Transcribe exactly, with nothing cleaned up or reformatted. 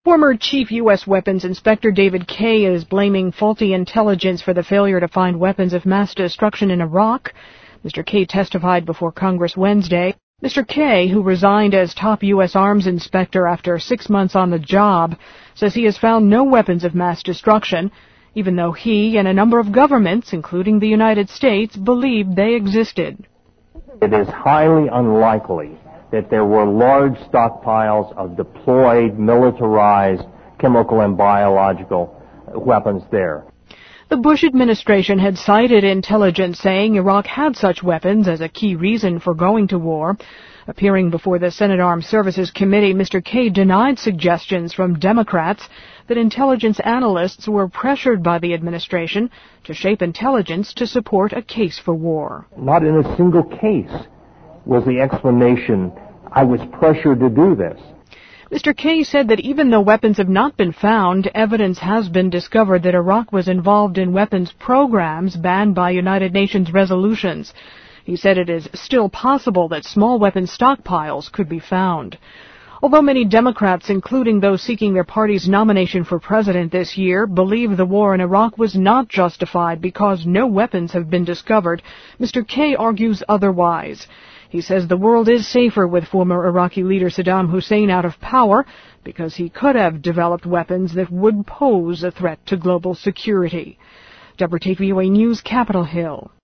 Former Chief U S Weapons Inspector David Kaye is blaming faulty intelligence for the failure to find weapons of mass destruction in Iraq. Mister Kaye testified before Congress Wednesday. Mister Kaye, who resigned as top U S arms inspector after six months on the job, says he has found no weapons of mass destruction, even though he and a number of governments, including the United States, believed they existed. It is highly unlikely that there were large stockpiles of deployed, militarized chemical and biological weapons there. The Bush administration had cited intelligence saying Iraq had such weapons as a key reason for going to war. Appearing before the Senate Armed Services Committee, Mister Kaye denied suggestions from Democrats that intelligence analysts were pressured by the administration to shape intelligence to support a case for war. Not in a single case was the explanation, I was pressured to do this. Mister Kaye said that even though weapons have not been found, evidence has been discovered that Iraq was involved in weapons programs banned by United Nations resolutions. He said it is still possible that small weapons stockpiles could be found. Although many Democrats, including those seeking their party's nomination for president this year, believe the war in Iraq was not justified because no weapons have been discovered, Mister Kaye argues otherwise. He says the world is safer with former Iraqi leader Saddam Hussein out of power because he could have developed weapons that would pose a threat to global security. Deborah Tate, V O A News, Capitol Hill.